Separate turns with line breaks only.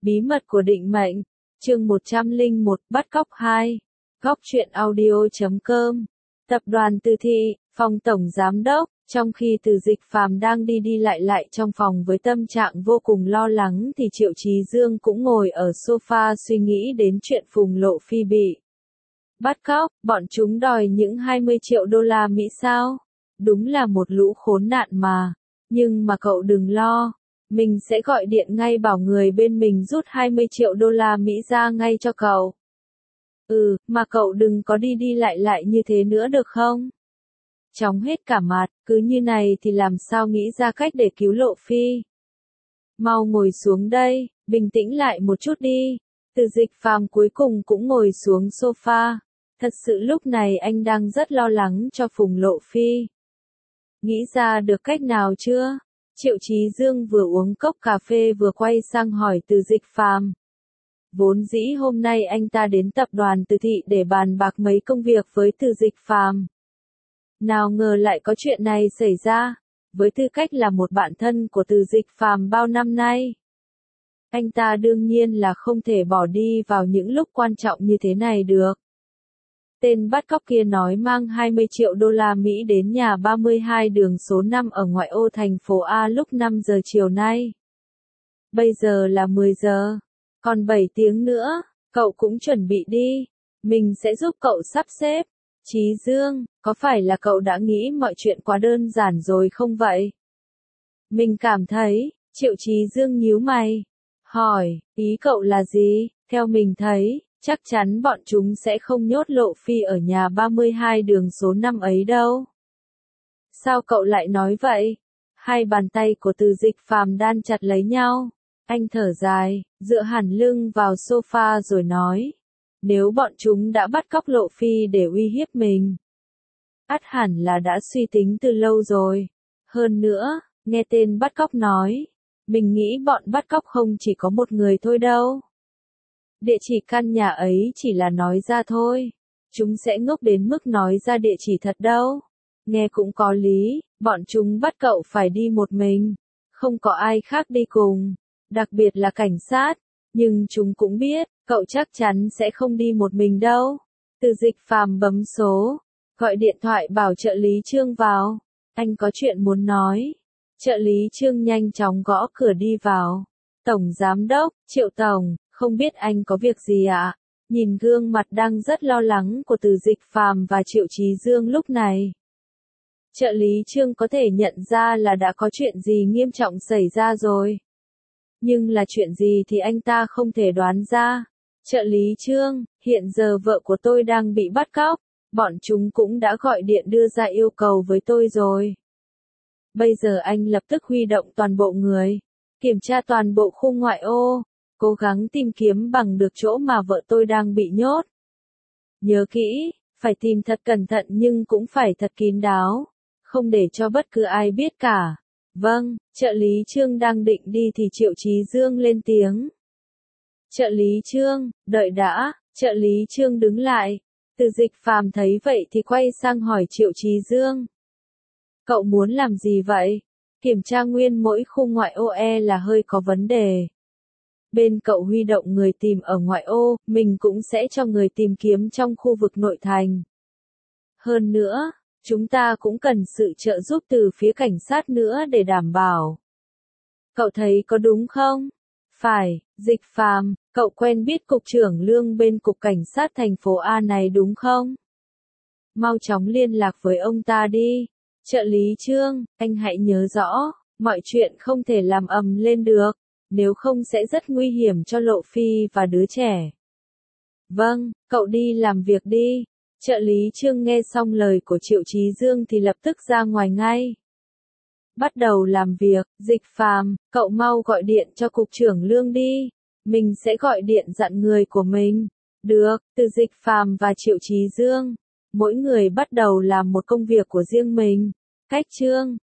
Bí mật của định mệnh, chương 101, bắt cóc 2. Góc truyện audio.com. Tập đoàn Từ Thị, phòng tổng giám đốc, trong khi Từ Dịch Phàm đang đi lại trong phòng với tâm trạng vô cùng lo lắng thì Triệu Chí Dương cũng ngồi ở sofa suy nghĩ đến chuyện Phùng Lộ Phi bị bắt cóc, bọn chúng đòi những 20 triệu đô la Mỹ sao? Đúng là một lũ khốn nạn mà. Nhưng mà cậu đừng lo. Mình sẽ gọi điện ngay bảo người bên mình rút 20 triệu đô la Mỹ ra ngay cho cậu. Mà cậu đừng có đi lại như thế nữa được không? Chóng hết cả mặt, cứ như này thì làm sao nghĩ ra cách để cứu Lộ Phi. Mau ngồi xuống đây, bình tĩnh lại một chút đi. Từ Dịch Phàm cuối cùng cũng ngồi xuống sofa. Thật sự lúc này anh đang rất lo lắng cho Phùng Lộ Phi. Nghĩ ra được cách nào chưa? Triệu Chí Dương vừa uống cốc cà phê vừa quay sang hỏi Từ Dịch Phàm. Vốn dĩ hôm nay anh ta đến tập đoàn Từ Thị để bàn bạc mấy công việc với Từ Dịch Phàm. Nào ngờ lại có chuyện này xảy ra, với tư cách là một bạn thân của Từ Dịch Phàm bao năm nay. Anh ta đương nhiên là không thể bỏ đi vào những lúc quan trọng như thế này được. Tên bắt cóc kia nói mang 20 triệu đô la Mỹ đến nhà 32 đường số 5 ở ngoại ô thành phố A lúc 5 giờ chiều nay. Bây giờ là 10 giờ, còn 7 tiếng nữa, cậu cũng chuẩn bị đi, mình sẽ giúp cậu sắp xếp. Chí Dương, có phải là cậu đã nghĩ mọi chuyện quá đơn giản rồi không vậy? Mình cảm thấy, Triệu Chí Dương nhíu mày, hỏi, ý cậu là gì? Theo mình thấy, chắc chắn bọn chúng sẽ không nhốt Lộ Phi ở nhà 32 đường số 5 ấy đâu. Sao cậu lại nói vậy? Hai bàn tay của Từ Dịch Phàm đan chặt lấy nhau. Anh thở dài, dựa hẳn lưng vào sofa rồi nói. Nếu bọn chúng đã bắt cóc Lộ Phi để uy hiếp mình, ắt hẳn là đã suy tính từ lâu rồi. Hơn nữa, nghe tên bắt cóc nói, mình nghĩ bọn bắt cóc không chỉ có một người thôi đâu. Địa chỉ căn nhà ấy chỉ là nói ra thôi. Chúng sẽ ngốc đến mức nói ra địa chỉ thật đâu. Nghe cũng có lý, bọn chúng bắt cậu phải đi một mình. Không có ai khác đi cùng. Đặc biệt là cảnh sát. Nhưng chúng cũng biết, cậu chắc chắn sẽ không đi một mình đâu. Từ Dịch Phàm bấm số. Gọi điện thoại bảo trợ lý Trương vào. Anh có chuyện muốn nói. Trợ lý Trương nhanh chóng gõ cửa đi vào. Tổng Giám đốc, Triệu Tổng. Không biết anh có việc gì ạ? Nhìn gương mặt đang rất lo lắng của Từ Dịch Phàm và Triệu Chí Dương lúc này. Trợ lý Trương có thể nhận ra là đã có chuyện gì nghiêm trọng xảy ra rồi. Nhưng là chuyện gì thì anh ta không thể đoán ra. Trợ lý Trương, hiện giờ vợ của tôi đang bị bắt cóc. Bọn chúng cũng đã gọi điện đưa ra yêu cầu với tôi rồi. Bây giờ anh lập tức huy động toàn bộ người. Kiểm tra toàn bộ khu ngoại ô. Cố gắng tìm kiếm bằng được chỗ mà vợ tôi đang bị nhốt. Nhớ kỹ, phải tìm thật cẩn thận nhưng cũng phải thật kín đáo. Không để cho bất cứ ai biết cả. Vâng, trợ lý Trương đang định đi thì Triệu Chí Dương lên tiếng. Trợ lý Trương, đợi đã, trợ lý Trương đứng lại. Từ Dịch Phàm thấy vậy thì quay sang hỏi Triệu Chí Dương. Cậu muốn làm gì vậy? Kiểm tra nguyên mỗi khu ngoại ô là hơi có vấn đề. Bên cậu huy động người tìm ở ngoại ô, mình cũng sẽ cho người tìm kiếm trong khu vực nội thành. Hơn nữa, chúng ta cũng cần sự trợ giúp từ phía cảnh sát nữa để đảm bảo. Cậu thấy có đúng không? Phải, Dịch Phàm, cậu quen biết cục trưởng Lương bên cục cảnh sát thành phố A này đúng không? Mau chóng liên lạc với ông ta đi. Trợ lý Trương, anh hãy nhớ rõ, mọi chuyện không thể làm ầm lên được. Nếu không sẽ rất nguy hiểm cho Lộ Phi và đứa trẻ. Vâng, cậu đi làm việc đi. Trợ lý Trương nghe xong lời của Triệu Chí Dương thì lập tức ra ngoài ngay. Bắt đầu làm việc, Dịch Phàm, cậu mau gọi điện cho cục trưởng Lương đi. Mình sẽ gọi điện dặn người của mình. Được, Từ Dịch Phàm và Triệu Chí Dương. Mỗi người bắt đầu làm một công việc của riêng mình. Cách Trương,